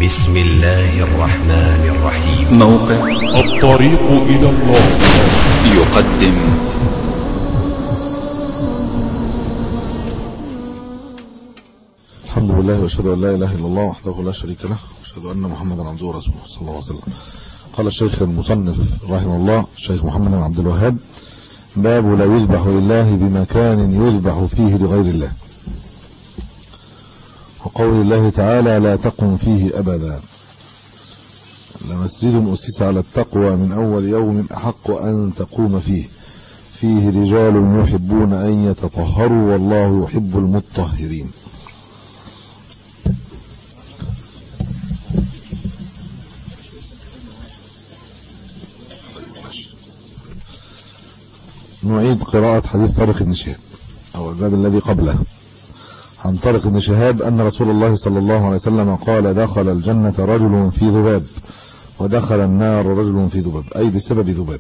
بسم الله الرحمن الرحيم. موقع الطريق إلى الله يقدم الحمد لله واشهد ان لا اله الا الله وحده لا شريك له واشهد ان محمدا عبده ورسوله صلى الله عليه وسلم. قال الشيخ المصنف رحمه الله الشيخ محمد بن عبد الوهاب: باب لا يذبح لله بمكان يذبح فيه لغير الله. وقول الله تعالى: لا تقم فيه ابدا. لمسجد أسس على التقوى من أول يوم أحق أن تقوم فيه رجال يحبون أن يتطهروا والله يحب المطهرين. نعيد قراءة حديث طارق بن شهاب أو الباب الذي قبله. عن طارق بن شهاب أن رسول الله صلى الله عليه وسلم قال: دخل الجنة رجل في ذباب ودخل النار رجل في ذباب، أي بسبب ذباب.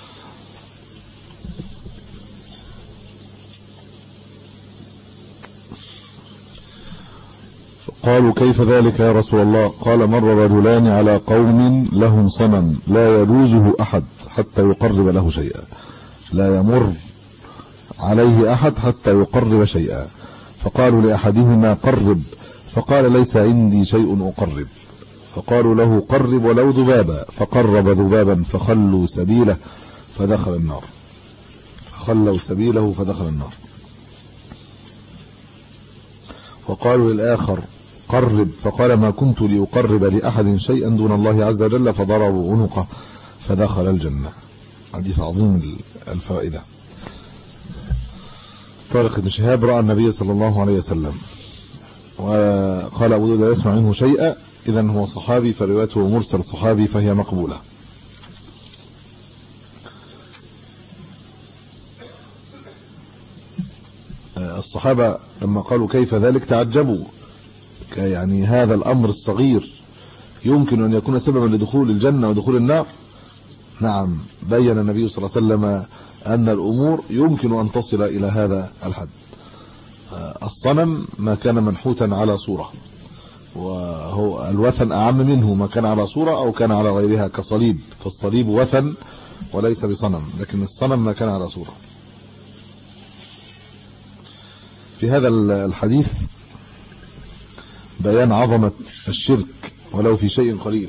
قالوا: كيف ذلك يا رسول الله؟ قال: مر رجلان على قوم لهم صنم لا يجوزه أحد حتى يقرب له شيئا، لا يمر عليه أحد حتى يقرب شيئا، فقالوا لأحدهما: قرب، فقال: ليس عندي شيء أقرب. فقالوا له: قرب ولو ذبابا، فقرب ذبابا فخلوا سبيله فدخل النار. وقالوا للآخر: قرب، فقال: ما كنت لأقرب لأحد شيئا دون الله عز وجل، فضربوا عنقه فدخل الجنة. حديث عظيم الفائدة. طارق بن شهاب رأى النبي صلى الله عليه وسلم، وقال أبو داود: لا يسمع منه شيئا، إذن هو صحابي، فروايته مرسل صحابي فهي مقبولة. الصحابة لما قالوا كيف ذلك تعجبوا، يعني هذا الأمر الصغير يمكن أن يكون سببا لدخول الجنة ودخول النار؟ نعم، بين النبي صلى الله عليه وسلم أن الأمور يمكن أن تصل إلى هذا الحد. الصنم ما كان منحوتا على صورة، وهو الوثن أعم منه ما كان على صورة أو كان على غيرها كصليب، فالصليب وثن وليس بصنم، لكن الصنم ما كان على صورة. في هذا الحديث بيان عظمة الشرك ولو في شيء قليل،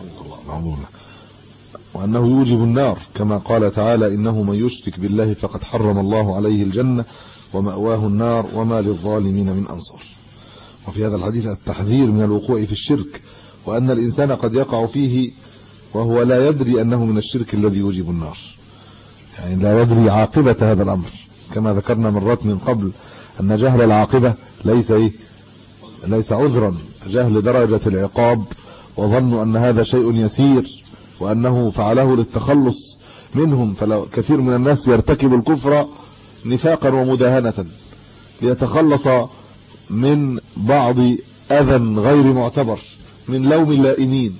وأنه يوجب النار، كما قال تعالى: إنه من يشرك بالله فقد حرم الله عليه الجنة ومأواه النار وما للظالمين من أنصار. وفي هذا الحديث التحذير من الوقوع في الشرك، وأن الإنسان قد يقع فيه وهو لا يدري أنه من الشرك الذي يوجب النار، يعني لا يدري عاقبة هذا الأمر، كما ذكرنا مرات من قبل أن جهل العاقبة ليس عذرا. جهل درجة العقاب وظنوا أن هذا شيء يسير وأنه فعله للتخلص منهم، فلو كثير من الناس يرتكب الكفر نفاقا ومداهنة ليتخلص من بعض أذى غير معتبر، من لوم اللائمين،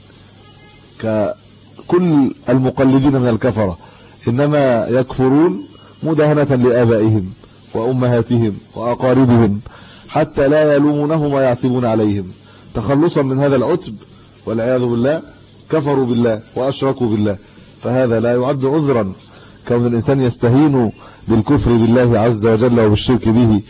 ككل المقلدين من الكفرة، إنما يكفرون مداهنة لآبائهم وأمهاتهم وأقاربهم حتى لا يلومونهم ويعتبون عليهم، تخلصا من هذا العتب، والعياذ بالله كفروا بالله وأشركوا بالله. فهذا لا يعد عذرا، كون الإنسان يستهين بالكفر بالله عز وجل وبالشرك به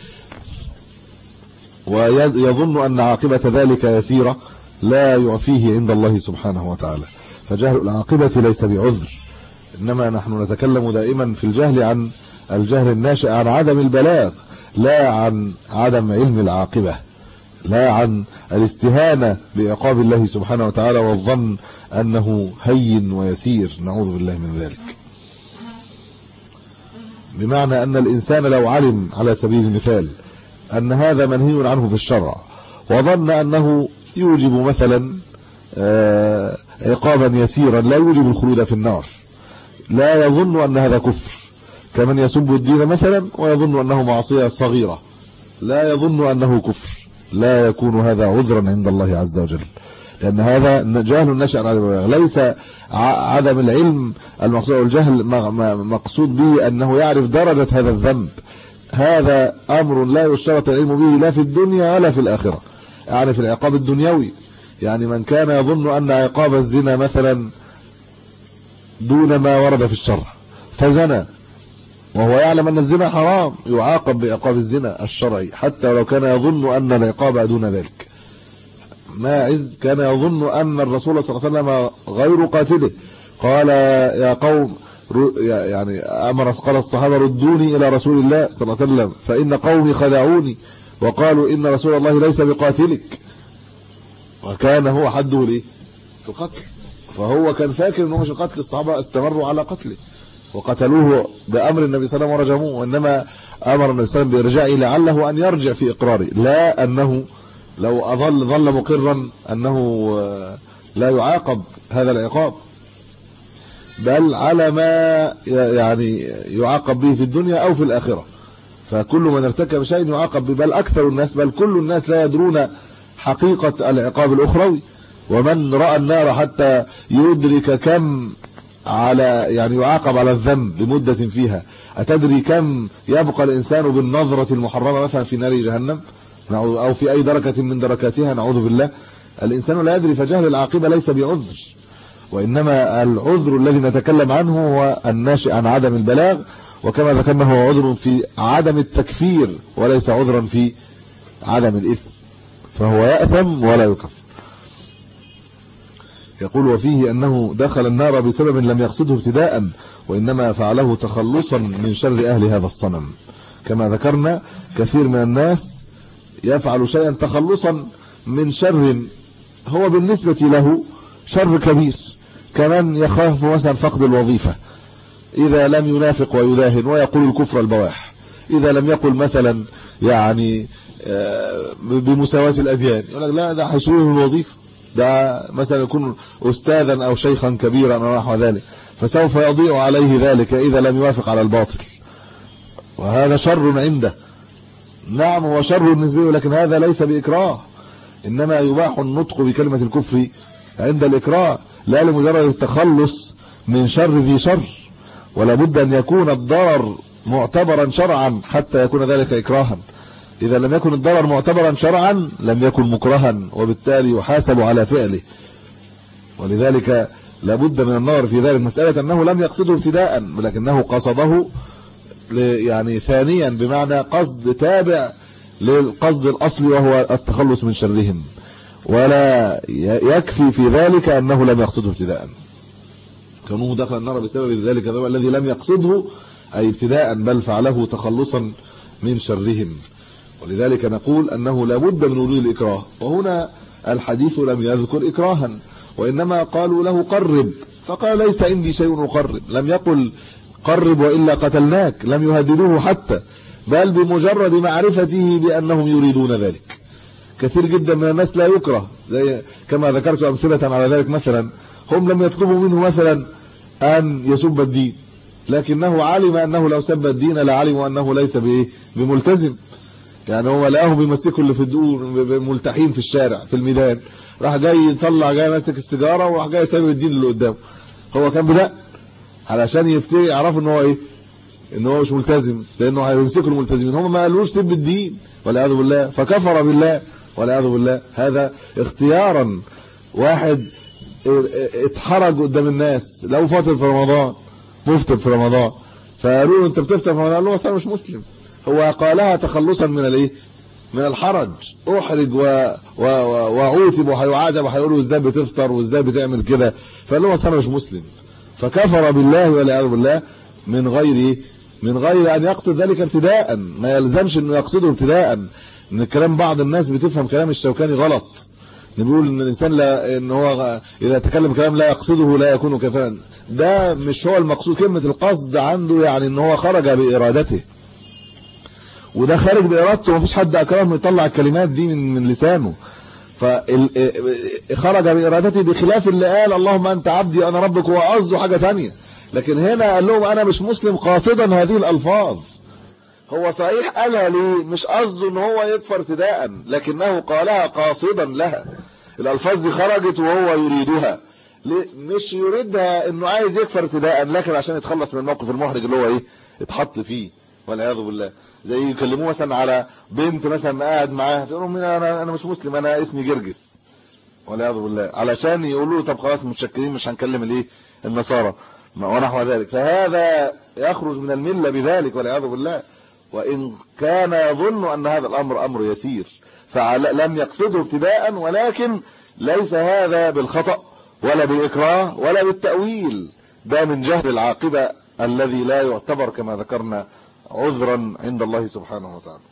ويظن أن عاقبة ذلك يسيرة، لا يعفيه عند الله سبحانه وتعالى. فجهل العاقبة ليس بعذر، إنما نحن نتكلم دائما في الجهل عن الجهل الناشئ عن عدم البلاغ، لا عن عدم علم العاقبة، لا عن الاستهانة بعقاب الله سبحانه وتعالى والظن أنه هين ويسير، نعوذ بالله من ذلك. بمعنى أن الإنسان لو علم على سبيل المثال أن هذا منهي عنه في الشرع، وظن أنه يوجب مثلا عقابا يسيرا لا يوجب الخلود في النار، لا يظن أن هذا كفر، كمن يسب الدين مثلا ويظن أنه معصية صغيرة، لا يظن أنه كفر، لا يكون هذا عذرا عند الله عز وجل، لأن هذا جهل نشأ عن عدم العلم. ليس عدم العلم المقصود، والجهل مقصود به أنه يعرف درجة هذا الذنب، هذا أمر لا يشترط العلم به لا في الدنيا ولا في الآخرة، يعني في العقاب الدنيوي يعني من كان يظن أن عقاب الزنا مثلا دون ما ورد في الشرع فزنى وهو يعلم أن الزنا حرام يعاقب بعقاب الزنا الشرعي حتى لو كان يظن أن العقاب دون ذلك. ماعز كان يظن أن الرسول صلى الله عليه وسلم غير قاتله، قال يا قوم يعني قال الصحابة ردوني إلى رسول الله صلى الله عليه وسلم فإن قومي خدعوني وقالوا إن رسول الله ليس بقاتلك، وكان هو حده ليه في القتل، فهو كان فاكر انه مش قتل. الصحابة استمروا على قتله وقتلوه بأمر النبي صلى الله عليه وسلم ورجموه، وإنما أمر النبي صلى الله عليه وسلم بإرجاعه لعله أن يرجع في إقراره، لا أنه لو ظل مقرا أنه لا يعاقب هذا العقاب، بل على ما يعني يعاقب به في الدنيا أو في الآخرة. فكل من ارتكب شيء يعاقب به، بل أكثر الناس بل كل الناس لا يدرون حقيقة العقاب الأخروي. ومن رأى النار حتى يدرك كم على يعني يعاقب على الذنب لمدة فيها، أتدري كم يبقى الإنسان بالنظرة المحرمة مثلا في نار جهنم أو في أي دركة من دركاتها، نعوذ بالله. الإنسان لا يدري، فجهل العاقبة ليس بعذر، وإنما العذر الذي نتكلم عنه هو الناشئ عن عدم البلاغ، وكما ذكرنا هو عذر في عدم التكفير وليس عذرا في عدم الإثم، فهو يأثم ولا يكفر. يقول وفيه أنه دخل النار بسبب لم يقصده ابتداء، وإنما فعله تخلصا من شر أهل هذا الصنم. كما ذكرنا كثير من الناس يفعل شيئا تخلصا من شر هو بالنسبة له شر كبير، كمان يخاف مثلا فقد الوظيفة إذا لم ينافق ويداهن ويقول الكفر البواح، إذا لم يقل مثلا يعني بمساواة الأديان يقول لك لا ده هيشيله من الوظيفة، ده مثلا يكون أستاذا أو شيخا كبيرا أو نحو ذلك، فسوف يضيع عليه ذلك إذا لم يوافق على الباطل، وهذا شر عنده. نعم هو شر نسبي، لكن هذا ليس بإكراه، إنما يباح النطق بكلمة الكفر عند الإكراه لا لمجرد التخلص من شر ذي شر، ولا بد أن يكون الضرر معتبرا شرعا حتى يكون ذلك إكراها. إذا لم يكن الضرر معتبرا شرعا لم يكن مكرها، وبالتالي يحاسب على فعله. ولذلك لابد من النظر في ذلك، مسألة أنه لم يقصده ابتداء ولكنه قصده يعني ثانيا، بمعنى قصد تابع للقصد الأصلي وهو التخلص من شرهم، ولا يكفي في ذلك أنه لم يقصده ابتداء. كونه دخل النار بسبب ذلك الذي لم يقصده أي ابتداء، بل فعله تخلصا من شرهم. ولذلك نقول أنه لابد من وجود الإكراه، وهنا الحديث لم يذكر إكراها، وإنما قالوا له قرب، فقال ليس عندي شيء أقرب، لم يقل قرب وإلا قتلناك، لم يهددوه حتى، بل بمجرد معرفته بأنهم يريدون ذلك. كثير جدا من الناس لا يكره، زي كما ذكرت أمثلة على ذلك، مثلا هم لم يطلبوا منه مثلا أن يسب الدين، لكنه علم أنه لو سب الدين لعلموا أنه ليس بملتزم، يعني هو لقاهم بيمسكوا اللي في الدور ملتحين في الشارع في الميدان، راح جاي يطلع جاي ماسك السيجاره وراح جاي سابب الدين اللي قدامه. هو كان بدأ علشان يفتري يعرفوا ان هو ايه، ان هو مش ملتزم، لانه هيمسكوا الملتزمين، هم ما قالوش سب الدين والعياذ بالله، فكفر بالله والعياذ بالله. هذا اختيارا، واحد اتحرج قدام الناس لو فاطر في رمضان، مفطر في رمضان، فقالوا له انت بتفطر في رمضان، قال له انا مش مسلم. هو قالها تخلصا من الايه، من الحرج، احرج وعوتب وهيعاتب وهيقولوا ازاي بتفطر وازاي بتعمل كده، فقال له انا مش مسلم، فكفر بالله والعياذ بالله من غير ان يقصد ذلك ابتداء. ما يلزمش انه يقصده ابتداء، ان الكلام بعض الناس بتفهم كلام الشوكاني غلط، بيقول ان الانسان لا، ان هو اذا تكلم كلام لا يقصده لا يكون كافرا. ده مش هو المقصود، كلمة القصد عنده يعني ان هو خرج بارادته، وده خارج بارادته، ومفيش حد اكرمه يطلع الكلمات دي من لسانه، فخرج بارادته، بخلاف اللي قال اللهم انت عبدي انا ربك، هو قصده حاجه ثانيه. لكن هنا قال لهم انا مش مسلم قاصدا هذه الالفاظ، هو صحيح قالها ليه، مش قصده ان هو يكفر ابتداء، لكنه قالها قاصدا لها. الالفاظ دي خرجت وهو يريدها، مش يريدها انه عايز يكفر ابتداء، لكن عشان يتخلص من الموقف المحرج اللي هو ايه اتحط فيه والعياذ بالله. زي يكلموه مثلا على بنت مثلا قاعد معاها، تقول لهم انا مش مسلم، انا اسمي جرجس، والعياذ بالله، علشان يقولوا طب خلاص متشكرين مش هنكلم الايه النصارى ونحو ذلك، فهذا يخرج من المله بذلك والعياذ بالله. وان كان يظن ان هذا الامر امر يسير فلم يقصده ابتداء، ولكن ليس هذا بالخطأ ولا بالاكراه ولا بالتأويل، ده من جهل العاقبة الذي لا يعتبر كما ذكرنا عذرا عند الله سبحانه وتعالى.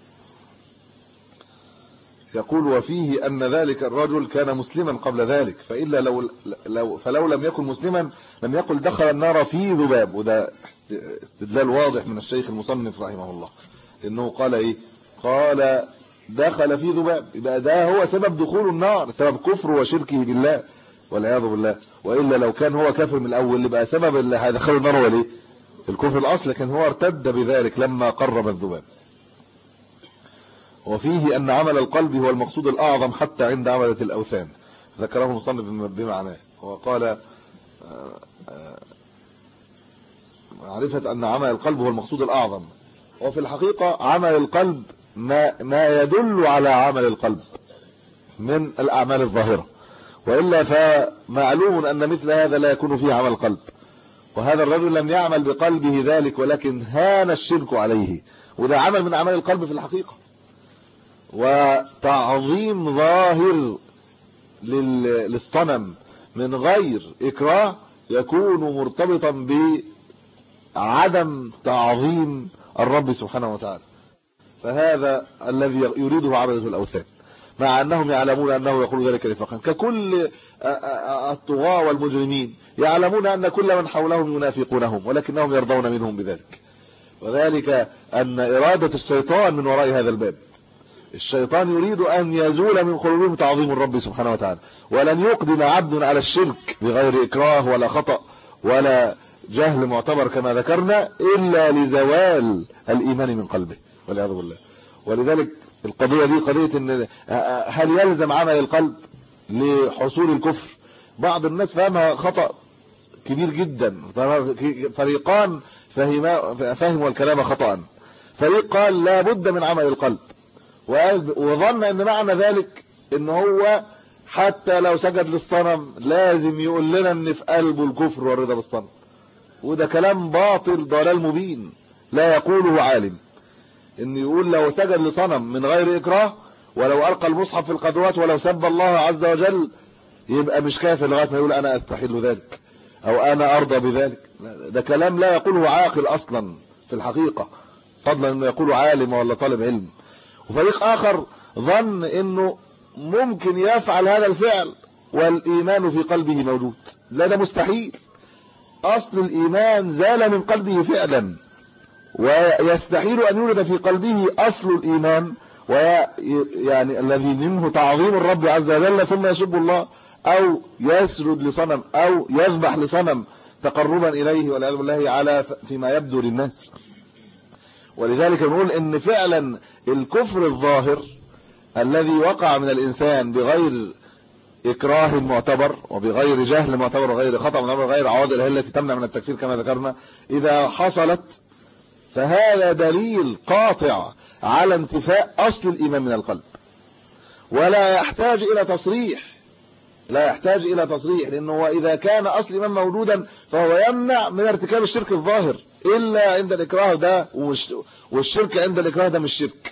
يقول وفيه أن ذلك الرجل كان مسلما قبل ذلك، فإلا فلو لم يكن مسلما لم يقل دخل النار في ذباب. وده استدلال واضح من الشيخ المصنف رحمه الله، إنه قال إيه؟ قال دخل في ذباب، يبقى ده هو سبب دخول النار، سبب كفره وشركه بالله والعياذ بالله. وإلا لو كان هو كافر من الأول يبقى سبب اللي هيدخله النار هو ليه؟ الكفر الأصل، لكن هو ارتد بذلك لما قرب الذباب. وفيه أن عمل القلب هو المقصود الأعظم حتى عند عبدة الأوثان، ذكره المصنف بمعناه. وقال معرفة أن عمل القلب هو المقصود الأعظم، وفي الحقيقة عمل القلب ما يدل على عمل القلب من الأعمال الظاهرة، وإلا فمعلوم أن مثل هذا لا يكون فيه عمل قلب. وهذا الرجل لم يعمل بقلبه ذلك، ولكن هان الشرك عليه، وده عمل من أعمال القلب في الحقيقة. وتعظيم ظاهر للصنم من غير إكراه يكون مرتبطا بعدم تعظيم الرب سبحانه وتعالى، فهذا الذي يريده عبدة الأوثان، مع أنهم يعلمون أنه يقول ذلك نفاقا، ككل الطغاة والمجرمين يعلمون أن كل من حولهم ينافقونهم، ولكنهم يرضون منهم بذلك. وذلك أن إرادة الشيطان من وراء هذا الباب، الشيطان يريد أن يزول من قلوبهم تعظيم الرب سبحانه وتعالى، ولن يقدم عبد على الشرك بغير إكراه ولا خطأ ولا جهل معتبر كما ذكرنا إلا لزوال الإيمان من قلبه والعياذ بالله. ولذلك القضية دي قضية إن هل يلزم عمل القلب لحصول الكفر؟ بعض الناس فهمها خطأ كبير جدا، فريقان فهموا الكلام خطأ. فريق قال لا بد من عمل القلب، وظن ان معنى ذلك ان هو حتى لو سجد للصنم لازم يقول لنا ان في قلبه الكفر والرضا بالصنم، وده كلام باطل ضلال مبين لا يقوله عالم. ان يقول لو سجد لصنم من غير اكراه، ولو القى المصحف في القدوات، ولو سب الله عز وجل، يبقى مش كافر لغايه ما يقول انا استحل ذلك او انا ارضى بذلك. ده كلام لا يقوله عاقل اصلا في الحقيقه، فضلا انه يقوله عالم ولا طالب علم. وفريق اخر ظن انه ممكن يفعل هذا الفعل والايمان في قلبه موجود. لا، ده مستحيل. اصل الايمان زال من قلبه فعلا، ويستحيل ان يولد في قلبه اصل الايمان، ويعني الذي منه تعظيم الرب عز وجل ثم يسب الله او يسجد لصنم او يذبح لصنم تقربا اليه والعياذ بالله على فيما يبدو للناس. ولذلك نقول ان فعلا الكفر الظاهر الذي وقع من الانسان بغير اكراه معتبر وبغير جهل معتبر وغير خطأ معتبر وغير عوادل التي تمنع من التكفير كما ذكرنا، اذا حصلت فهذا دليل قاطع على انتفاء اصل الايمان من القلب، ولا يحتاج الى تصريح، لانه اذا كان اصل الايمان موجودا فهو يمنع من ارتكاب الشرك الظاهر الا عند الاكراه ده، والشرك عند الاكراه ده مش شرك.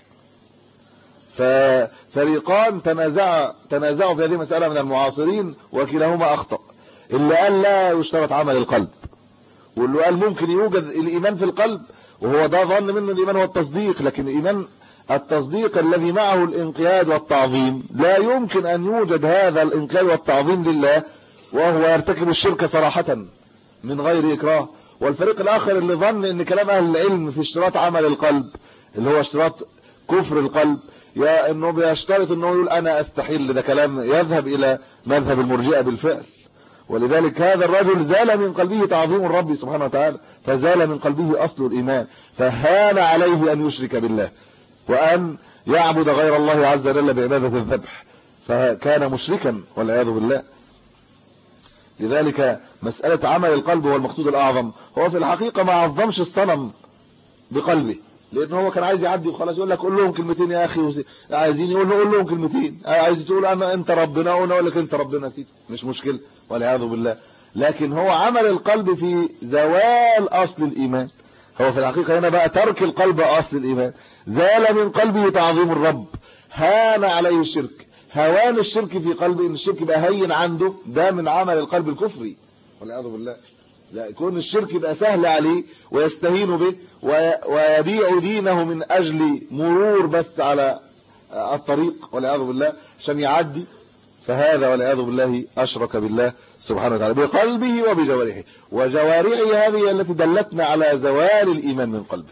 ففريقان تنازعوا في هذه المسألة من المعاصرين، وكلاهما اخطأ. اللي قال لا يشترط عمل القلب، واللي قال ممكن يوجد الايمان في القلب، وهو ده ظن منه الايمان هو التصديق، لكن الايمان التصديق الذي معه الانقياد والتعظيم لا يمكن ان يوجد هذا الانقياد والتعظيم لله وهو يرتكب الشرك صراحة من غير اكراه. والفريق الاخر اللي ظن ان كلام اهل العلم في اشتراط عمل القلب اللي هو اشتراط كفر القلب، يا انه بيشترط انه يقول انا استحيل، ده كلام يذهب الى مذهب المرجئة بالفعل. ولذلك هذا الرجل زال من قلبه تعظيم الرب سبحانه وتعالى، فزال من قلبه اصل الايمان، فهان عليه ان يشرك بالله وان يعبد غير الله عز وجل بعبادة الذبح، فكان مشركا والعياذ بالله. لذلك مسألة عمل القلب هو المقصود الاعظم. هو في الحقيقة ما عظمش الصنم بقلبه، لان هو كان عايز يعدي وخلاص، يقول لك قول لهم كلمتين يا اخي، عايزين يقول له قول لهم كلمتين، عايز تقول انا انت ربنا وانا اقول لك انت ربنا، سيدي مش مشكله والعياذ بالله. لكن هو عمل القلب في زوال اصل الايمان. هو في الحقيقه هنا بقى ترك القلب اصل الايمان، زال من قلبه تعظيم الرب، هان عليه الشرك، هوان الشرك في قلبه، ان الشرك بقى هين عنده، ده من عمل القلب الكفري والعياذ بالله. لا يكون الشرك يبقى سهل عليه ويستهين به ويبيع دينه من اجل مرور بس على الطريق والعياذ بالله عشان يعدي، فهذا والعياذ بالله اشرك بالله سبحانه وتعالى بقلبه وبجوارحه، وجوارحه هذه التي دلتنا على زوال الايمان من قلبه.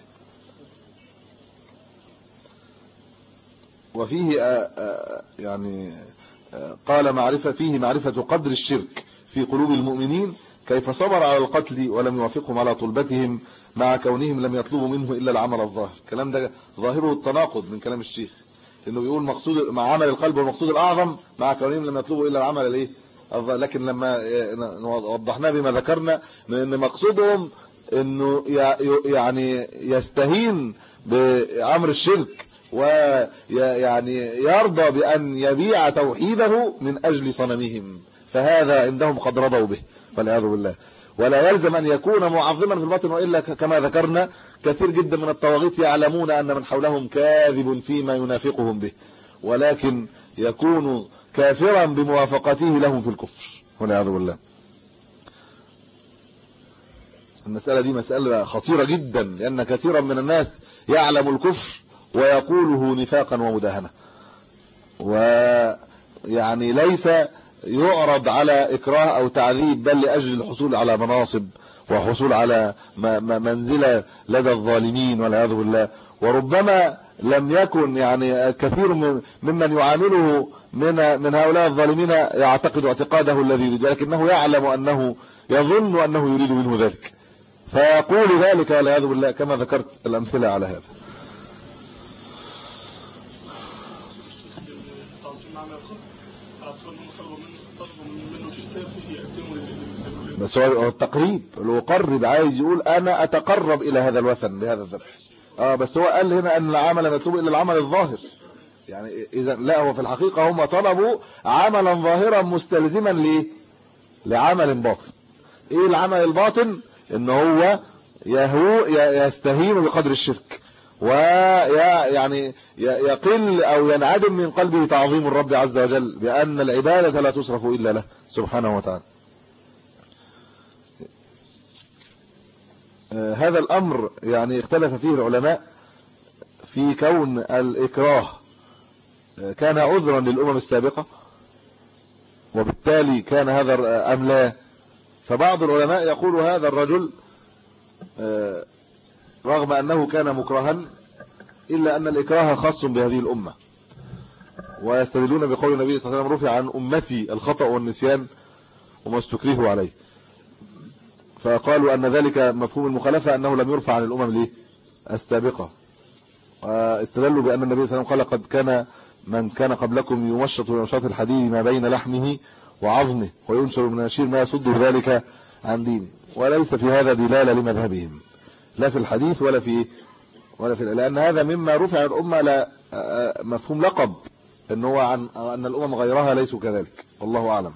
وفيه يعني قال فيه معرفة قدر الشرك في قلوب المؤمنين، كيف صبر على القتل ولم يوافقهم على طلبتهم مع كونهم لم يطلبوا منه إلا العمل الظاهر. الكلام ده ظاهره التناقض من كلام الشيخ، انه بيقول مقصود مع عمل القلب والمقصود الاعظم مع كونهم لم يطلبوا الا العمل الايه الظاهر. لكن لما وضحناه بما ذكرنا ان مقصودهم انه يعني يستهين بأمر الشرك ويعني يرضى بأن يبيع توحيده من أجل صنمهم، فهذا عندهم قد رضوا به والعياذ بالله. ولا يلزم أن يكون معظما في الباطن، وإلا كما ذكرنا كثير جدا من الطواغيت يعلمون أن من حولهم كاذب فيما ينافقهم به، ولكن يكون كافرا بموافقته لهم في الكفر والعياذ بالله. المسألة دي مسألة خطيرة جدا، لأن كثيرا من الناس يعلم الكفر ويقوله نفاقا ومداهنة، ويعني ليس يعرض على إكراه أو تعذيب، بل لأجل الحصول على مناصب وحصول على منزلة لدى الظالمين والعياذ بالله. وربما لم يكن يعني كثير ممن يعامله من هؤلاء الظالمين يعتقد اعتقاده الذي يريد، لكنه يعلم أنه يظن أنه يريد منه ذلك فيقول ذلك والعياذ بالله، كما ذكرت الأمثلة على هذا. بس هو التقريب، المقرب عايز يقول انا اتقرب الى هذا الوثن بهذا الذبح. بس هو قال هنا ان العمل مطلوب الا العمل الظاهر، يعني اذا لا، هو في الحقيقه هم طلبوا عملا ظاهرا مستلزما ليه؟ لعمل باطن. ايه العمل الباطن؟ ان هو يستهين بقدر الشرك، ويعني يقل او ينعدم من قلبه تعظيم الرب عز وجل، بان العباده لا تصرف الا له سبحانه وتعالى. هذا الامر يعني اختلف فيه العلماء في كون الاكراه كان عذرا للامم السابقه وبالتالي كان هذا ام لا. فبعض العلماء يقول هذا الرجل رغم انه كان مكرها الا ان الاكراه خاص بهذه الامه، ويستدلون بقول النبي صلى الله عليه وسلم رفع عن امتي الخطأ والنسيان وما استكرهوا عليه، فقالوا ان ذلك مفهوم المخالفه انه لم يرفع عن الامم السابقه. واستدلوا بان النبي صلى الله عليه وسلم قال قد كان من كان قبلكم يمشط بمشاط الحديد ما بين لحمه وعظمه وينشر من النشير ما يصد ذلك عن دينه. وليس في هذا دلاله لمذهبهم لا في الحديث ولا في لان هذا مما رفع الامه لا مفهوم لقب، ان هو عن ان الامم غيرها ليسوا كذلك، والله اعلم.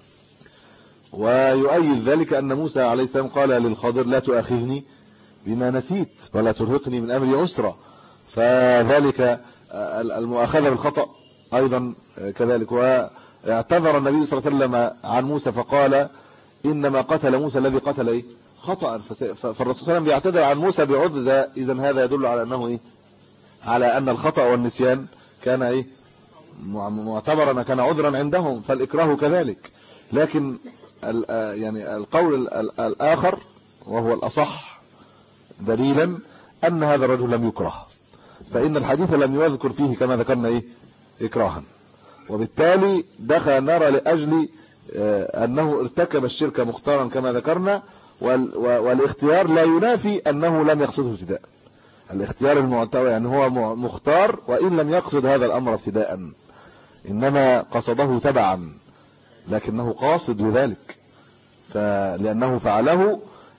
ويؤيد ذلك ان موسى عليه السلام قال للخضر لا تؤاخذني بما نسيت ولا ترهقني من امري عسرا، فذلك المؤاخذه بالخطأ ايضا كذلك. واعتذر النبي صلى الله عليه وسلم عن موسى فقال انما قتل موسى الذي قتل خطأ، فالرسول صلى الله عليه وسلم بيعتذر عن موسى بعذر، اذا هذا يدل على انه على ان الخطأ والنسيان كان معتبرا، كان عذرا عندهم، فالاكراه كذلك. لكن يعني القول الاخر وهو الاصح دليلا ان هذا الرجل لم يكره، فان الحديث لم يذكر فيه كما ذكرنا اكراها، وبالتالي دخل النار لاجل انه ارتكب الشرك مختارا كما ذكرنا. والاختيار لا ينافي انه لم يقصده ابتداء، الاختيار المعتبر يعني هو مختار وان لم يقصد هذا الامر ابتداء، انما قصده تبعا، لكنه قاصد لذلك، لانه فعله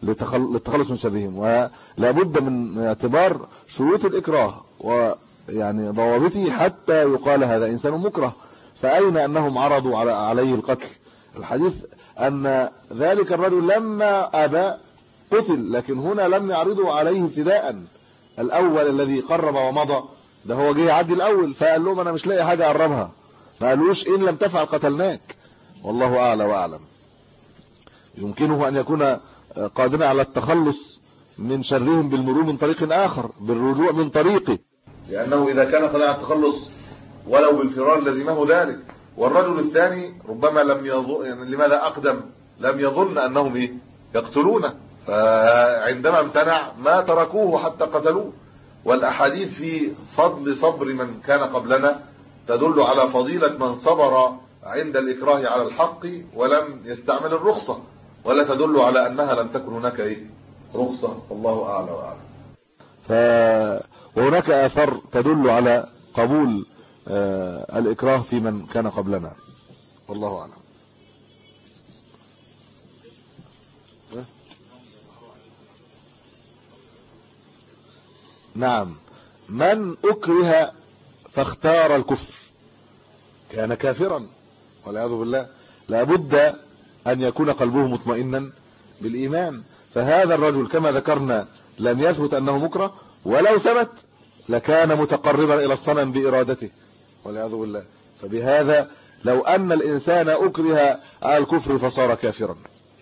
للتخلص من شرهم، ولا بد من اعتبار شروط الإكراه ويعني ضوابطه حتى يقال هذا إنسان مكره. فأين أنهم عرضوا عليه القتل؟ الحديث أن ذلك الرجل لما أبى قتل، لكن هنا لم يعرضوا عليه ابتداء. الأول الذي قرب ومضى ده هو جه يعدي الأول، فقال لهم أنا مش لاقي حاجة أقربها، ما قالوش إن لم تفعل قتلناك. والله أعلى وأعلم. يمكنه أن يكون قادرا على التخلص من شرهم بالمرور من طريق آخر، بالرجوع من طريقه، لأنه إذا كان طلع التخلص ولو بالفرار لزمه ذلك. والرجل الثاني ربما لم يظن، يعني لماذا أقدم؟ لم يظن أنهم يقتلونه، فعندما امتنع ما تركوه حتى قتلوه. والأحاديث في فضل صبر من كان قبلنا تدل على فضيلة من صبر عند الإكراه على الحق ولم يستعمل الرخصة، ولا تدل على أنها لم تكن هناك رخصة. الله أعلى وأعلم. وهناك آثار تدل على قبول الإكراه في من كان قبلنا. والله أعلم. نعم، من أكره فاختار الكفر كان كافرا والعياذ بالله. لابد أن يكون قلبه مطمئنا بالإيمان. فهذا الرجل كما ذكرنا لم يثبت أنه مكره، ولو ثبت لكان متقربا إلى الصنم بإرادته والعياذ بالله. فبهذا لو أن الإنسان أكره على الكفر فصار كافرا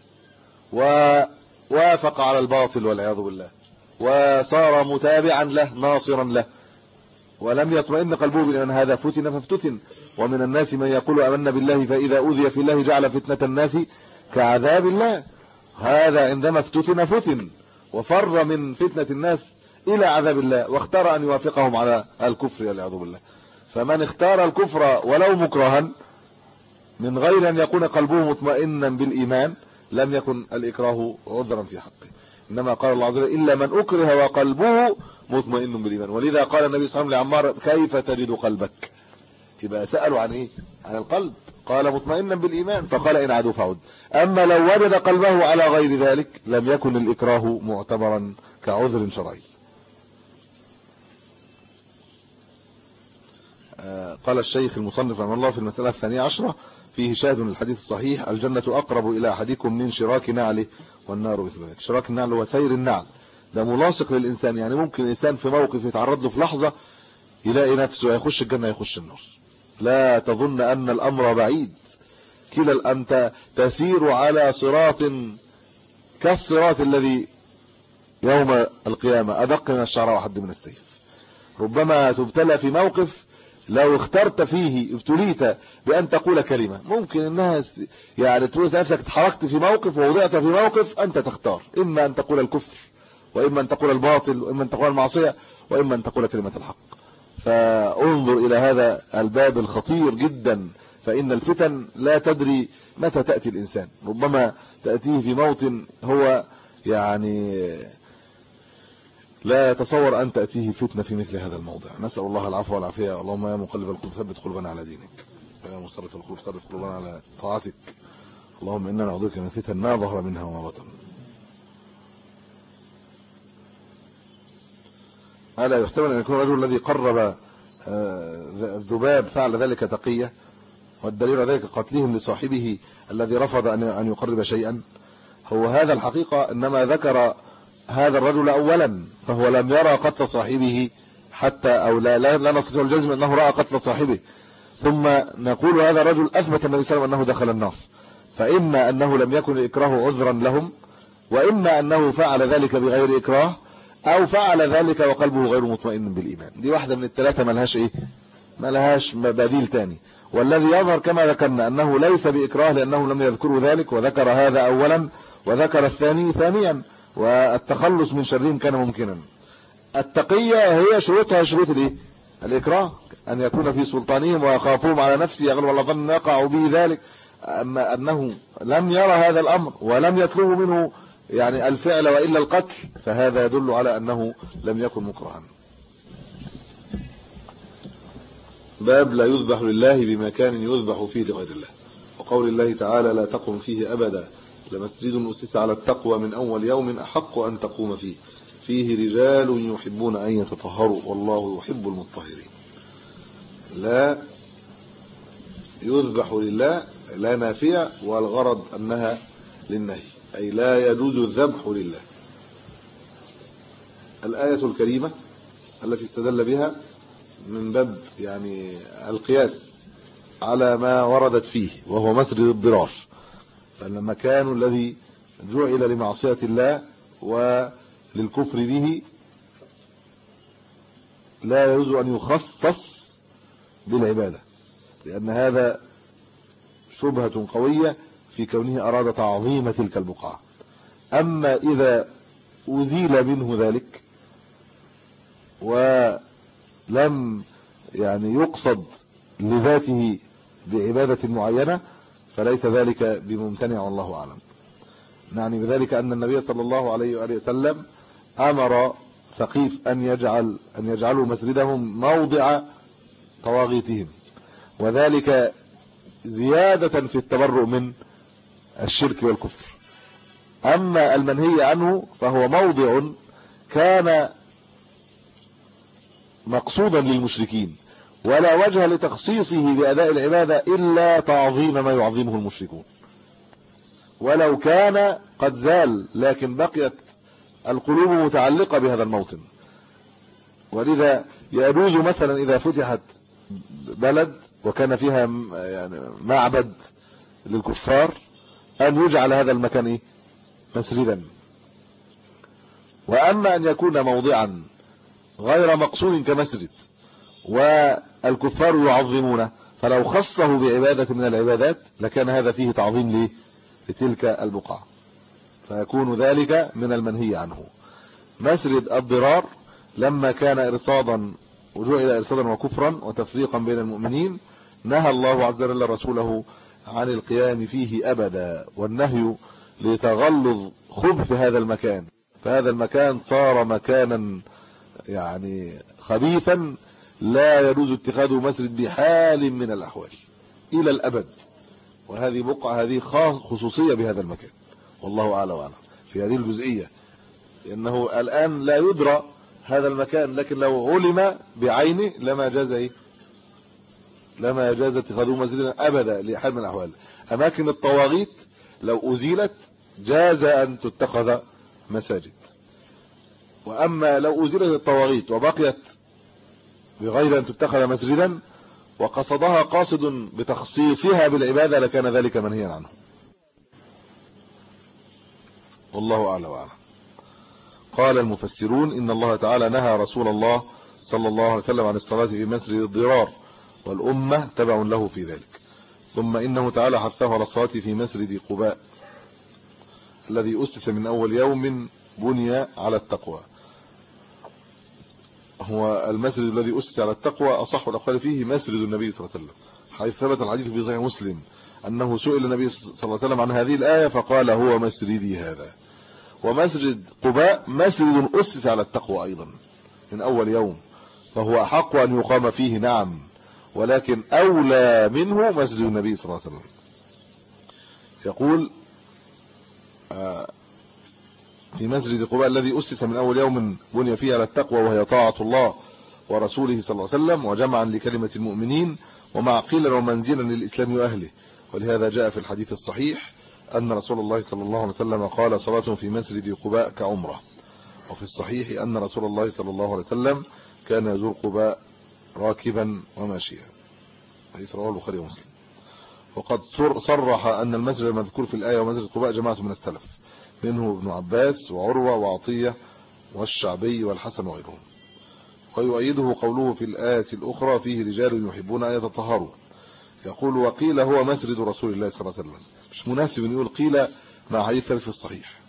ووافق على الباطل والعياذ بالله، وصار متابعا له ناصرا له، ولم يطمئن قلبه بالإيمان، هذا فتن فافتتن. ومن الناس من يقول آمنا بالله فإذا أوذي في الله جعل فتنة الناس كعذاب الله. هذا عندما افتتن فتن وفر من فتنة الناس إلى عذاب الله، واختار أن يوافقهم على الكفر والعياذ بالله. فمن اختار الكفر ولو مكرها من غير أن يكون قلبه مطمئنا بالإيمان لم يكن الإكراه عذرا في حقه. إنما قال الله عز وجل إلا من أكره وقلبه مطمئن بالإيمان. ولذا قال النبي صلى الله عليه وسلم لعمار كيف تجد قلبك؟ يبقى سألوا عن عن القلب، قال مطمئنا بالإيمان، فقال إن عدوا فعد. أما لو وجد قلبه على غير ذلك لم يكن الإكراه معتبرا كعذر شرعي. قال الشيخ المصنف رحمه الله في المسألة 12 فيه شاهد للحديث الصحيح الجنة أقرب إلى أحدكم من شراك نعله والنار مثل ذلك. شراك النعل هو سير النعل، ده ملاصق للإنسان. يعني ممكن الإنسان في موقف يتعرض له في لحظة يلاقي نفسه يخش الجنة يخش النار. لا تظن أن الأمر بعيد، كلا أنت تسير على صراط كالصراط الذي يوم القيامة أدق من الشعر وحد من السيف. ربما تبتلى في موقف لو اخترت فيه ابتليت بأن تقول كلمة، ممكن الناس يعني تقول نفسك اتحركت في موقف ووضعت في موقف أنت تختار، إما أن تقول الكفر وإما أن تقول الباطل وإما أن تقول المعصية وإما أن تقول كلمة الحق. فانظر إلى هذا الباب الخطير جدا، فإن الفتن لا تدري متى تأتي الإنسان، ربما تأتيه في موطن هو يعني لا يتصور أن تأتيه فتنة في مثل هذا الموضع. نسأل الله العفو والعافية. اللهم يا مقلب القلوب ثبت قلوبنا على دينك، ويا مصرف القلوب ثبت قلوبنا على طاعتك. اللهم إنا نعوذ بك من فتن ما ظهر منها وما بطن. ألا يحتمل أن يكون الرجل الذي قرب الذباب فعل ذلك تقية، والدليل على ذلك قتلهم لصاحبه الذي رفض أن يقرب شيئا؟ هو هذا الحقيقة إنما ذكر هذا الرجل أولا، فهو لم يرى قتل صاحبه حتى، أو لا نستطيع الجزم أنه رأى قتل صاحبه. ثم نقول هذا الرجل أثبت النبي صلى الله عليه وسلم أنه دخل النار، فإما أنه لم يكن الإكراه عذرا لهم، وإما أنه فعل ذلك بغير إكراه، أو فعل ذلك وقلبه غير مطمئن بالإيمان. دي واحدة من الثلاثة، ملهاش بديل تاني. والذي يظهر كما ذكرنا أنه ليس بإكراه لأنه لم يذكروا ذلك، وذكر هذا أولا وذكر الثاني ثانيا، والتخلص من شرهم كان ممكنا. التقية هي شروطها شروط الإكراه، أن يكون في سلطانهم ويخافوهم على نفسه يغلب الله ظن يقع به ذلك. أما أنه لم يرى هذا الأمر ولم يطلبوا منه يعني الفعل وإلا القتل، فهذا يدل على أنه لم يكن مكرها. باب لا يذبح لله بمكان يذبح فيه لغير الله. وقول الله تعالى لا تقم فيه أبدا لمسجد أسس على التقوى من أول يوم أحق أن تقوم فيه رجال يحبون أن يتطهروا والله يحب المطهرين. لا يذبح لله لا نافية، والغرض أنها للنهي، أي لا يجوز الذبح لله. الآية الكريمة التي استدل بها من باب يعني القياس على ما وردت فيه، وهو مسجد الضرار، فإن المكان الذي جعل لمعصية الله وللكفر به لا يجوز أن يخصص بالعبادة، لأن هذا شبهة قوية في كونه أراد تعظيم تلك البقعة. أما إذا أزيل منه ذلك ولم يعني يقصد لذاته بعبادة معينة فليس ذلك بممتنع، والله أعلم. نعني بذلك أن النبي صلى الله عليه وآله وسلم أمر ثقيف أن يجعلوا مسجدهم موضع طواغيتهم، وذلك زيادة في التبرؤ من الشرك والكفر. أما المنهي عنه فهو موضع كان مقصودا للمشركين، ولا وجه لتخصيصه بأداء العبادة إلا تعظيم ما يعظمه المشركون، ولو كان قد زال لكن بقيت القلوب متعلقة بهذا الموطن. ولذا يجوز مثلا إذا فتحت بلد وكان فيها يعني معبد للكفار أن يجعل هذا المكان مسجدا. وأما أن يكون موضعا غير مقصود كمسجد والكفار يعظمونه، فلو خصه بعبادة من العبادات لكان هذا فيه تعظيم لتلك البقعة، فيكون ذلك من المنهي عنه. مسجد الضرار لما كان إرصادا وجعل إرصادا وكفرا وتفريقا بين المؤمنين نهى الله عز وجل رسوله عن القيام فيه أبدا، والنهي لتغلظ خبث هذا المكان، فهذا المكان صار مكانا يعني خبيثا لا يجوز اتخاذه مسجد بحال من الأحوال إلى الأبد. وهذه بقعة هذه خصوصية بهذا المكان، والله أعلى وأعلم في هذه الجزئية، لأنه الآن لا يدرى هذا المكان، لكن لو علم بعينه لما يجاز اتخاذه مسجدا أبدا لحال من الأحوال. أماكن الطواغيت لو أزيلت جاز أن تتخذ مساجد، وأما لو أزيلت الطواغيت وبقيت بغير أن تتخذ مسجدا وقصدها قاصد بتخصيصها بالعبادة لكان ذلك منهيا عنه، والله أعلى وأعلم. قال المفسرون إن الله تعالى نهى رسول الله صلى الله عليه وسلم عن الصلاة في مسجد الضرار، والأمة تبع له في ذلك. ثم إنه تعالى حثه على الصلاة في مسجد قباء الذي أسس من أول يوم بني على التقوى. هو المسجد الذي أسس على التقوى أصح الأقوال فيه مسجد النبي صلى الله عليه وسلم، حيث ثبت الحديث في صحيح مسلم أنه سئل النبي صلى الله عليه وسلم عن هذه الآية فقال هو مسجدي هذا. ومسجد قباء مسجد أسس على التقوى أيضا من أول يوم، فهو أحق أن يقام فيه نعم، ولكن أولى منه مسجد النبي صلى الله عليه وسلم. يقول في مسجد قباء الذي أسس من أول يوم بني فيه على التقوى وهي طاعة الله ورسوله صلى الله عليه وسلم وجمعا لكلمة المؤمنين ومعقلا ومنزلا للإسلام وأهله. ولهذا جاء في الحديث الصحيح أن رسول الله صلى الله عليه وسلم قال صلاة في مسجد قباء كعمرة. وفي الصحيح أن رسول الله صلى الله عليه وسلم كان يزور قباء راكبا وماشيا، حديث رواه البخاري ومسلم. وقد صرح أن المسجد المذكور في الآية ومسجد قباء جماعة من السلف، منه ابن عباس وعروة وعطية والشعبي والحسن وغيرهم. ويؤيده قوله في الآية الأخرى فيه رجال يحبون أن يتطهروا. يقول وقيل هو مسجد رسول الله صلى الله عليه وسلم، مش مناسب أن يقول قيل مع حديث في الصحيح.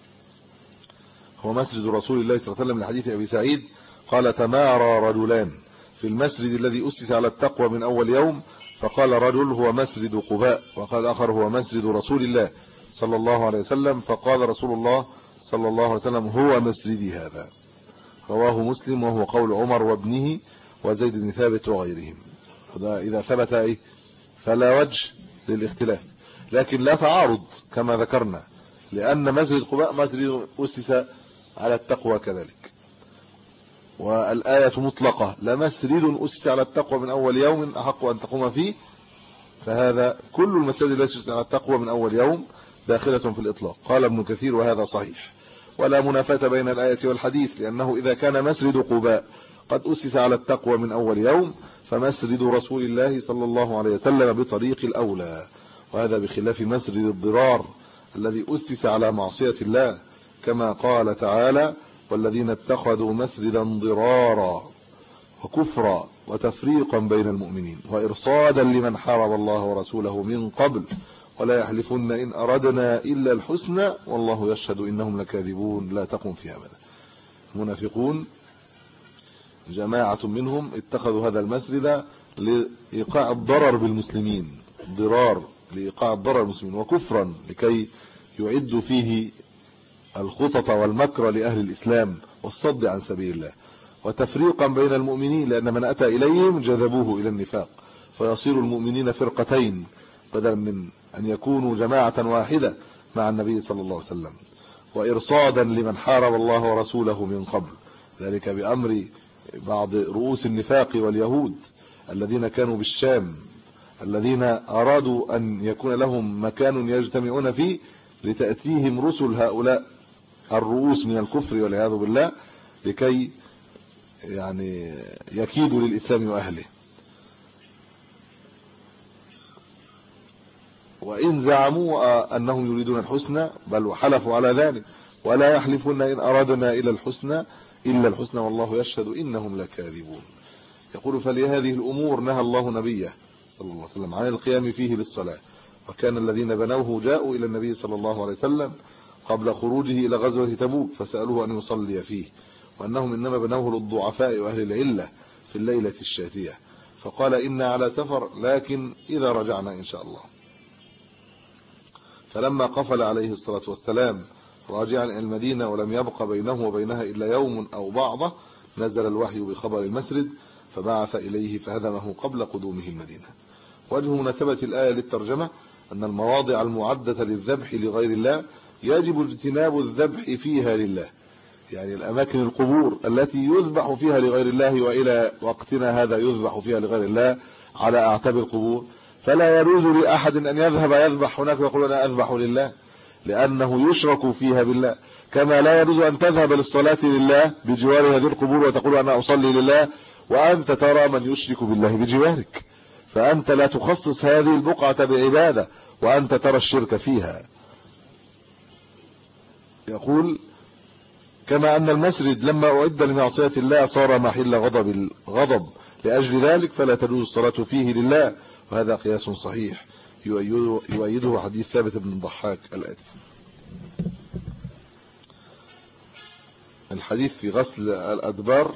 هو مسجد رسول الله صلى الله عليه وسلم لحديث أبي سعيد قال تمارى رجلان في المسجد الذي أسس على التقوى من أول يوم، فقال رجل هو مسجد قباء، وقال آخر هو مسجد رسول الله صلى الله عليه وسلم، فقال رسول الله صلى الله عليه وسلم هو مسجدي هذا. رواه مسلم وهو قول عمر وابنه وزيد بن ثابت وغيرهم. وده إذا ثبت فلا وجه للاختلاف. لكن لا تعارض كما ذكرنا، لأن مسجد قباء مسجد أسس على التقوى كذلك، والآية مطلقة: لمسجد أسس على التقوى من أول يوم أحق أن تقوم فيه. فهذا كل المساجد التي أسست على التقوى من أول يوم داخلة في الإطلاق. قال ابن كثير: وهذا صحيح، ولا منافاة بين الآية والحديث، لأنه إذا كان مسجد قباء قد أسس على التقوى من أول يوم، فمسجد رسول الله صلى الله عليه وسلم بطريق الأولى، وهذا بخلاف مسجد الضرار الذي أسس على معصية الله، كما قال تعالى: والذين اتخذوا مسجدا ضرارا وكفرا وتفريقا بين المؤمنين وإرصادا لمن حارب الله ورسوله من قبل ولا يحلفن إن أردنا إلا الحسنى والله يشهد إنهم لكاذبون لا تقم فيها أبدا. المنافقون جماعة منهم اتخذوا هذا المسجد لإيقاع الضرر بالمسلمين، ضرار لإيقاع الضرر بالمسلمين، وكفرا لكي يعدوا فيه الخطط والمكر لأهل الإسلام والصد عن سبيل الله، وتفريقا بين المؤمنين، لأن من أتى إليهم جذبوه إلى النفاق فيصير المؤمنين فرقتين بدلا من أن يكونوا جماعة واحدة مع النبي صلى الله عليه وسلم، وإرصادا لمن حارب الله ورسوله من قبل، ذلك بأمر بعض رؤوس النفاق واليهود الذين كانوا بالشام، الذين أرادوا أن يكون لهم مكان يجتمعون فيه لتأتيهم رسل هؤلاء الرؤوس من الكفر والعياذ بالله لكي يعني يكيدوا للإسلام وأهله. وإن زعموا أنهم يريدون الحسنى بل وحلفوا على ذلك ولا يحلفون إن أرادنا إلا الحسنى والله يشهد إنهم لكاذبون. يقول: فلهذه الأمور نهى الله نبيه صلى الله عليه وسلم عن القيام فيه للصلاة، وكان الذين بنوه جاءوا إلى النبي صلى الله عليه وسلم قبل خروجه إلى غزوة تبوك فسألوه أن يصلي فيه، وأنهم إنما بنوه للضعفاء وأهل العلة في الليلة الشاتية، فقال: إنا على سفر لكن إذا رجعنا إن شاء الله. فلما قفل عليه الصلاة والسلام راجعا إلى المدينة ولم يبق بينه وبينها إلا يوم أو بعضه نزل الوحي بخبر المسجد فبعث إليه فهدمه قبل قدومه المدينة. وجه مناسبة الآية للترجمة أن المواضع المعدة للذبح لغير الله يجب اجتناب الذبح فيها لله، يعني الأماكن القبور التي يذبح فيها لغير الله، وإلى وقتنا هذا يذبح فيها لغير الله على أعتاب القبور، فلا يجوز لأحد أن يذبح هناك ويقول أنا أذبح لله، لأنه يشرك فيها بالله، كما لا يجوز أن تذهب للصلاة لله بجوار هذه القبور وتقول أنا أصلي لله وأنت ترى من يشرك بالله بجوارك، فأنت لا تخصص هذه البقعة بعبادة وأنت ترى الشرك فيها. يقول: كما أن المسجد لما أعد لمعصية الله صار محل غضب لأجل ذلك فلا تجوز الصلاة فيه لله، وهذا قياس صحيح يؤيده حديث ثابت بن الضحاك الآتي. الحديث في غسل الأدبار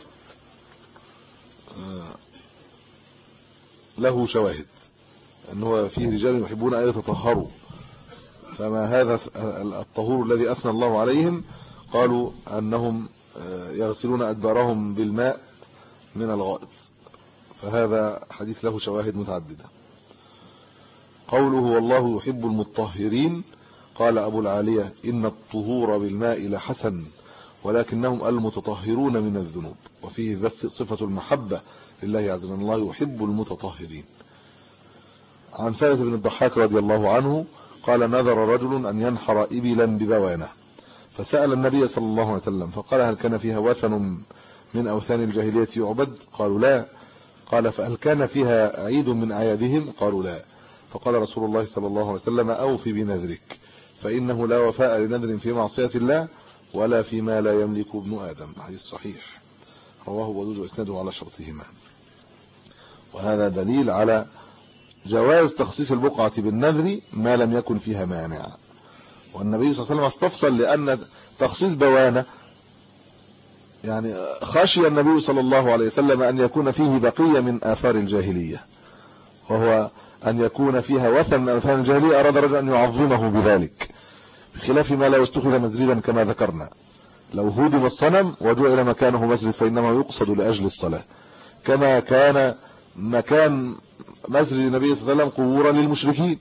له شواهد، أنه فيه رجال يحبون أن يتطهروا، فما هذا الطهور الذي أثنى الله عليهم؟ قالوا أنهم يغسلون أدبارهم بالماء من الغائط، فهذا حديث له شواهد متعددة. قوله والله يحب المطهرين، قال أبو العالية: إن الطهور بالماء لحسن ولكنهم المتطهرون من الذنوب، وفيه صفة المحبة لله عز وجل، الله يحب المتطهرين. عن ثابت بن الضحاك رضي الله عنه قال: نذر رجل أن ينحر إبلا ببوانه، فسأل النبي صلى الله عليه وسلم فقال: هل كان فيها وثن من أوثان الجاهلية يعبد؟ قالوا لا. قال: فهل كان فيها عيد من أعيادهم؟ قالوا لا. فقال رسول الله صلى الله عليه وسلم: أوف بنذرك، فإنه لا وفاء لنذر في معصية الله ولا فيما لا يملك ابن آدم. حديث صحيح رواه ودود وإسناده على شرطهما. وهذا دليل على جواز تخصيص البقعة بالنذر ما لم يكن فيها مانع، والنبي صلى الله عليه وسلم استفصل لأن تخصيص بوانة يعني خشي النبي صلى الله عليه وسلم أن يكون فيه بقية من آثار الجاهلية، وهو أن يكون فيها وثن من أوثان الجاهلية، أراد رجل أن يعظمه بذلك، بخلاف ما لا يستخدم مسجدا كما ذكرنا. لو هدم الصنم وجعل مكانه مسجد فإنما يقصد لأجل الصلاة، كما كان مكان مسجد النبي صلى الله عليه وسلم قبورا للمشركين،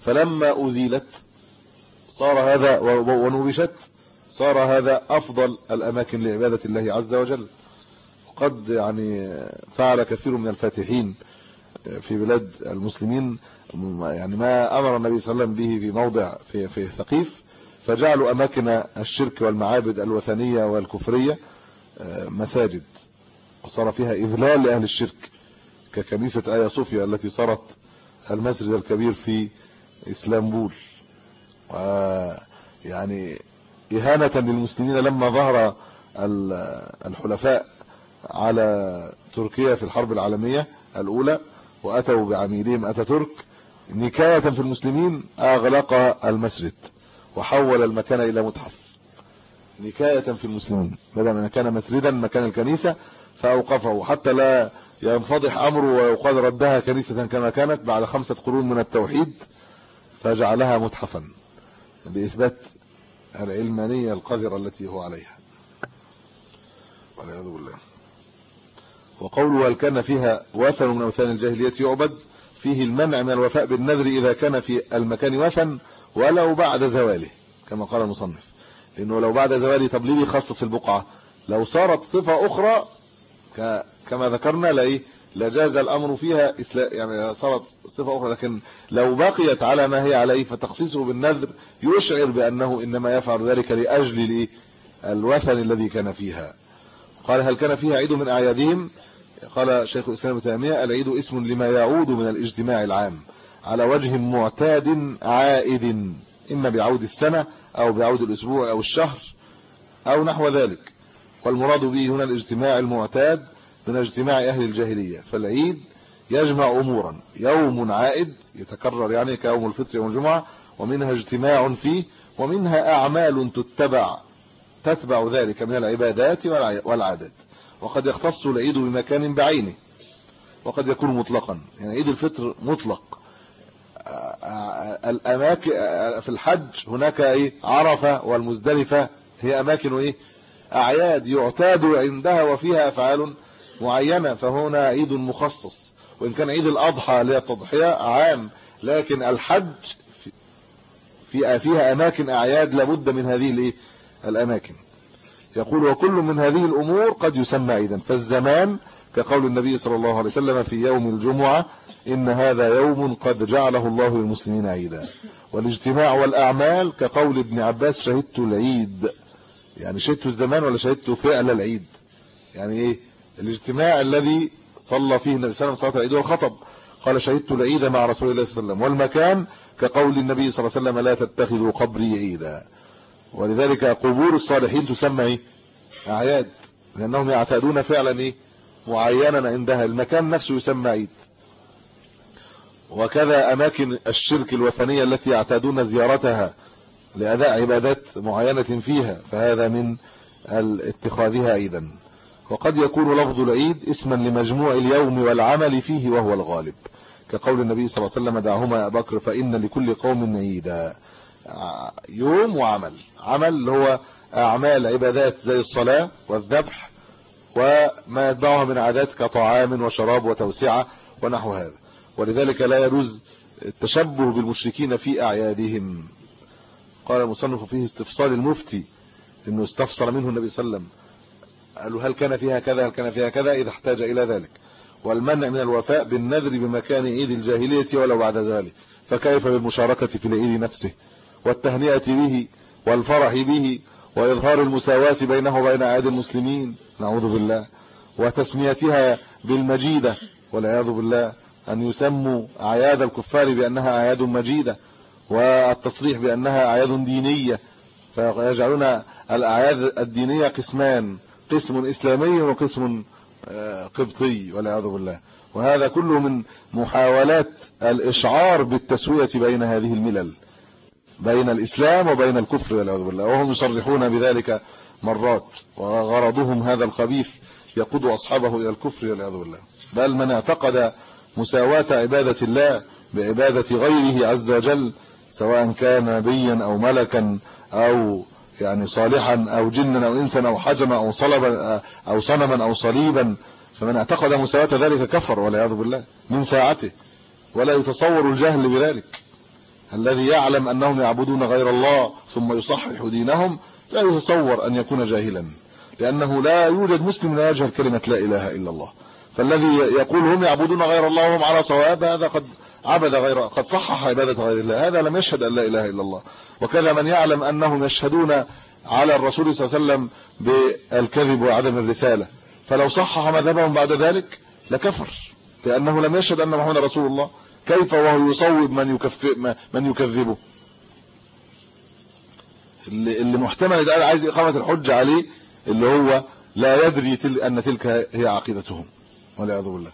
فلما أزيلت صار هذا ونبشت صار هذا أفضل الأماكن لعبادة الله عز وجل. وقد يعني فعل كثير من الفاتحين في بلاد المسلمين يعني ما أمر النبي صلى الله عليه وسلم به في موضع في ثقيف، فجعلوا أماكن الشرك والمعابد الوثنية والكفرية مساجد، وصار فيها إذلال لأهل الشرك، ككنيسة آيا صوفيا التي صارت المسجد الكبير في إسلامبول. يعني إهانة للمسلمين لما ظهر الحلفاء على تركيا في الحرب العالمية الأولى وأتوا بعميلهم أتاتورك، نكاية في المسلمين أغلق المسجد وحول المكان إلى متحف، نكاية في المسلمين، بدل ما كان مسجدا مكان الكنيسة فأوقفه حتى لا ينفضح أمره ويقال ردها كنيسة كما كانت بعد 5 قرون من التوحيد، فجعلها متحفا بإثبات العلمانية القذرة التي هو عليها والعياذ بالله. وقوله هل كان فيها وثن من أوثان الجاهلية يعبد، فيه المنع من الوفاء بالنذر إذا كان في المكان وثن ولو بعد زواله كما قال المصنف، لأنه لو بعد زواله طب ليه يخصص البقعة؟ لو صارت صفة أخرى كما ذكرنا لجاز الأمر فيها، يعني صارت صفة أخرى، لكن لو بقيت على ما هي عليه فتخصيصه بالنذر يشعر بأنه إنما يفعل ذلك لأجل الوثن الذي كان فيها. قال هل كان فيها عيد من أعيادهم؟ قال شيخ الإسلام ابن تيمية العيد اسم لما يعود من الاجتماع العام على وجه معتاد عائد، إما بعود السنة أو بعود الأسبوع أو الشهر أو نحو ذلك، والمراد به هنا الاجتماع المعتاد من اجتماع أهل الجاهلية. فالعيد يجمع أمورا، يوم عائد يتكرر يعني كيوم الفطر يوم الجمعة، ومنها اجتماع فيه، ومنها أعمال تتبع ذلك من العبادات والعادات. وقد يختص العيد بمكان بعينه وقد يكون مطلقا، يعني عيد الفطر مطلق. الأماكن في الحج هناك عرفة والمزدلفة هي أماكن أعياد يعتاد عندها وفيها أفعال معينة، فهنا عيد مخصص. وإن كان عيد الأضحى للتضحية عام، لكن الحج فيها أماكن أعياد لابد من هذه الأماكن. يقول وكل من هذه الأمور قد يسمى عيدا، فالزمان كقول النبي صلى الله عليه وسلم في يوم الجمعة إن هذا يوم قد جعله الله للمسلمين عيدا. والاجتماع والأعمال كقول ابن عباس شهدت العيد، يعني شهدت الزمان ولا شهدت فعل العيد، يعني الاجتماع الذي صلى فيه النبي صلى الله عليه وسلم صلاة العيد والخطب، قال شهدت العيد مع رسول الله صلى الله عليه وسلم. والمكان كقول النبي صلى الله عليه وسلم لا تتخذوا قبري عيدا. ولذلك قبور الصالحين تسمى أعياد، لأنهم يعتادون فعلا معينا عندها، المكان نفسه يسمى عيد. وكذا أماكن الشرك الوثنية التي يعتادون زيارتها لأداء عبادات معينة فيها، فهذا من اتخاذها عيدا. وقد يكون لفظ العيد اسما لمجموع اليوم والعمل فيه وهو الغالب، كقول النبي صلى الله عليه وسلم دعهما يا بكر فإن لكل قوم عيدا، يوم وعمل. عمل اللي هو أعمال عبادات زي الصلاة والذبح وما يتبعها من عادات كطعام وشراب وتوسعة ونحو هذا. ولذلك لا يجوز التشبه بالمشركين في أعيادهم. قال المصنف فيه استفصال المفتي، انه استفسر منه النبي صلى الله عليه وسلم، قالوا هل كان فيها كذا هل كان فيها كذا إذا احتاج إلى ذلك. والمنع من الوفاء بالنذر بمكان عيد الجاهلية ولو بعد ذلك، فكيف بالمشاركة في العيد نفسه والتهنئة به والفرح به وإظهار المساواة بينه وبين أعياد المسلمين، نعوذ بالله، وتسميتها بالمجيدة والعياذ بالله، أن يسموا أعياد الكفار بأنها أعياد مجيدة، والتصريح بأنها أعياد دينية، فيجعلون الأعياد الدينية قسمان، قسم إسلامي وقسم قبطي والعياذ بالله. وهذا كله من محاولات الإشعار بالتسوية بين هذه الملل، بين الإسلام وبين الكفر والعياذ بالله، وهم يصرحون بذلك مرات، وغرضهم هذا الخبيث يقود أصحابه إلى الكفر والعياذ بالله. بل من اعتقد مساواة عبادة الله بعبادة غيره عز وجل، سواء كان نبيا أو ملكا أو يعني صالحا أو جنا أو إنسا أو حجما أو صلبا أو صنما أو صليبا، فمن اعتقد مساواة ذلك كفر والعياذ بالله من ساعته، ولا يتصور الجهل بذلك. الذي يعلم أنهم يعبدون غير الله ثم يصحح دينهم لا يتصور أن يكون جاهلا، لأنه لا يوجد مسلم لا يجهل كلمة لا إله إلا الله. فالذي يقول هم يعبدون غير الله وهم على صواب هذا قد صحح عبادة غير الله، هذا لم يشهد أن لا إله إلا الله. وكذا من يعلم أنهم يشهدون على الرسول صلى الله عليه وسلم بالكذب وعدم الرسالة، فلو صحح مذهبهم بعد ذلك لكفر، لأنه لم يشهد أن محمد رسول الله، كيف وهو يصوب من يكذبه؟ اللي محتمل ده عايز إقامة الحجة عليه اللي هو لا يدري أن تلك هي عقيدتهم والعياذ بالله.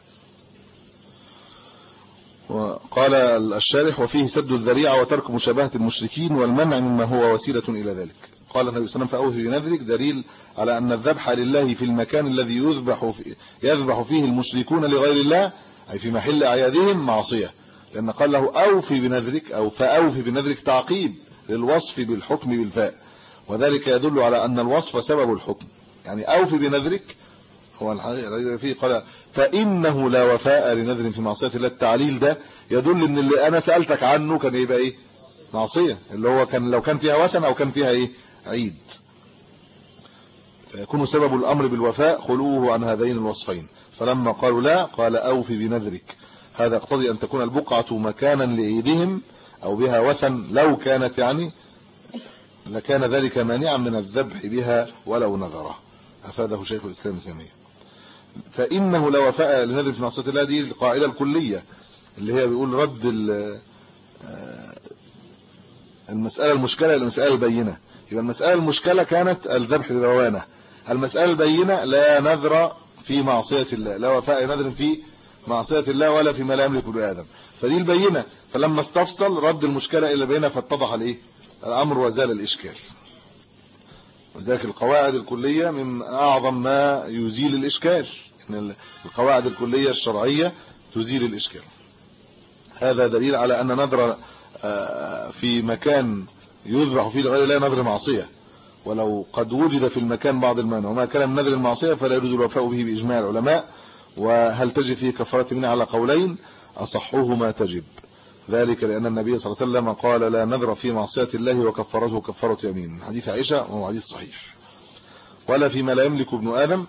وقال الشارح: وفيه سد الذريعة وترك مشابهة المشركين والمنع مما هو وسيلة إلى ذلك. قال النبي صلى الله عليه وسلم: فأوفي بنذرك، دليل على أن الذبح لله في المكان الذي يذبح فيه المشركون لغير الله، أي في محل أعيادهم، معصية، لأن قال له أوفي بنذرك أو فأوفي بنذرك تعقيب للوصف بالحكم بالفاء، وذلك يدل على أن الوصف سبب الحكم. يعني أوفي بنذرك هو الذي فيه قال فإنه لا وفاء لنذر في معصية الله. التعليل ده يدل ان اللي انا سألتك عنه كان يبقى ايه؟ معصية، اللي هو كان لو كان فيها وثن او كان فيها ايه؟ عيد. فيكون سبب الامر بالوفاء خلوه عن هذين الوصفين. فلما قالوا لا قال أوفي بنذرك، هذا يقتضي ان تكون البقعة مكانا لعيدهم او بها وثن، لو كانت يعني لكان ذلك مانعا من الذبح بها ولو نذره. افاده شيخ الاسلام ابن تيمية. فإنه لا وفاء لنذر في معصية الله، دي القاعدة الكلية اللي هي بيقول رد المسألة المشكلة إلى المسألة البينة. يبقى المسألة المشكلة كانت الذبح بروانة، المسألة البينة لا نذر في معصية الله، لا وفاء نذر في معصية الله ولا فيما لا يملك ابن آدم، فدي البينة. فلما استفصل رد المشكلة إلى البينة فاتضح الايه؟ الأمر وزال الإشكال. وذلك القواعد الكلية من أعظم ما يزيل الإشكال، إن القواعد الكلية الشرعية تزيل الإشكال. هذا دليل على أن نذر في مكان يذبح فيه لغير الله نذر معصية، ولو قد وجد في المكان بعض المانع، وما كان من نذر المعصية فلا يجوز الوفاء به بإجماع العلماء. وهل تجب فيه كفارة يمين على قولين، أصحهما تجب، ذلك لأن النبي صلى الله عليه وسلم قال لا نذر في معصية الله وكفارته كفارة يمين، حديث عائشة وهو حديث صحيح. ولا فيما لا يملك ابن آدم،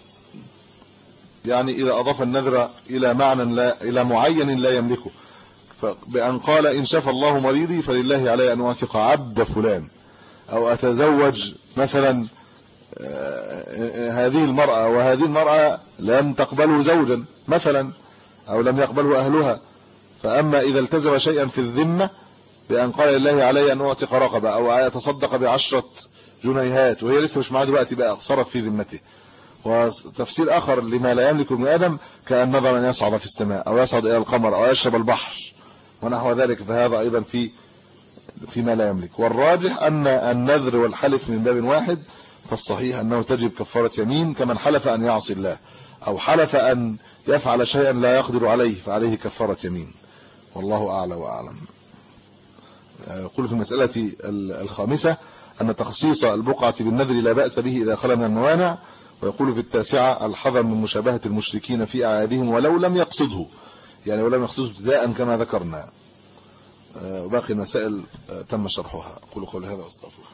يعني إذا أضاف النذر إلى معنى إلى معين لا يملكه، بأن قال إن شفى الله مريضي فلله علي أن أعتق عبد فلان، أو أتزوج مثلا هذه المرأة وهذه المرأة لم تقبله زوجا مثلا أو لم يقبله أهلها، فأما إذا التزم شيئا في الذمة بأن قال لله علي أن أعتق رقبة أو يتصدق ب10 جنيهات وهي لسه مش معاه دلوقتي بقى صارت في ذمته. وتفسير آخر لما لا يملك ابن آدم كأن نظر أن يصعد في السماء أو يصعد إلى القمر أو يشرب البحر ونحو ذلك، فهذا أيضا فيما لا يملك. والراجح أن النذر والحلف من باب واحد، فالصحيح أنه تجب كفارة يمين كمن حلف أن يعصي الله أو حلف أن يفعل شيئا لا يقدر عليه فعليه كفارة يمين، والله أعلى وأعلم. يقول في المسألة الخامسة أن تخصيص البقعة بالنذر لا بأس به إذا خلا من الموانع. ويقول في التاسعة الحذر من مشابهة المشركين في أعيادهم ولو لم يقصده، يعني ولم يقصده ابتداء كما ذكرنا. باقي المسائل تم شرحها. أقول قولي هذا واستغفر.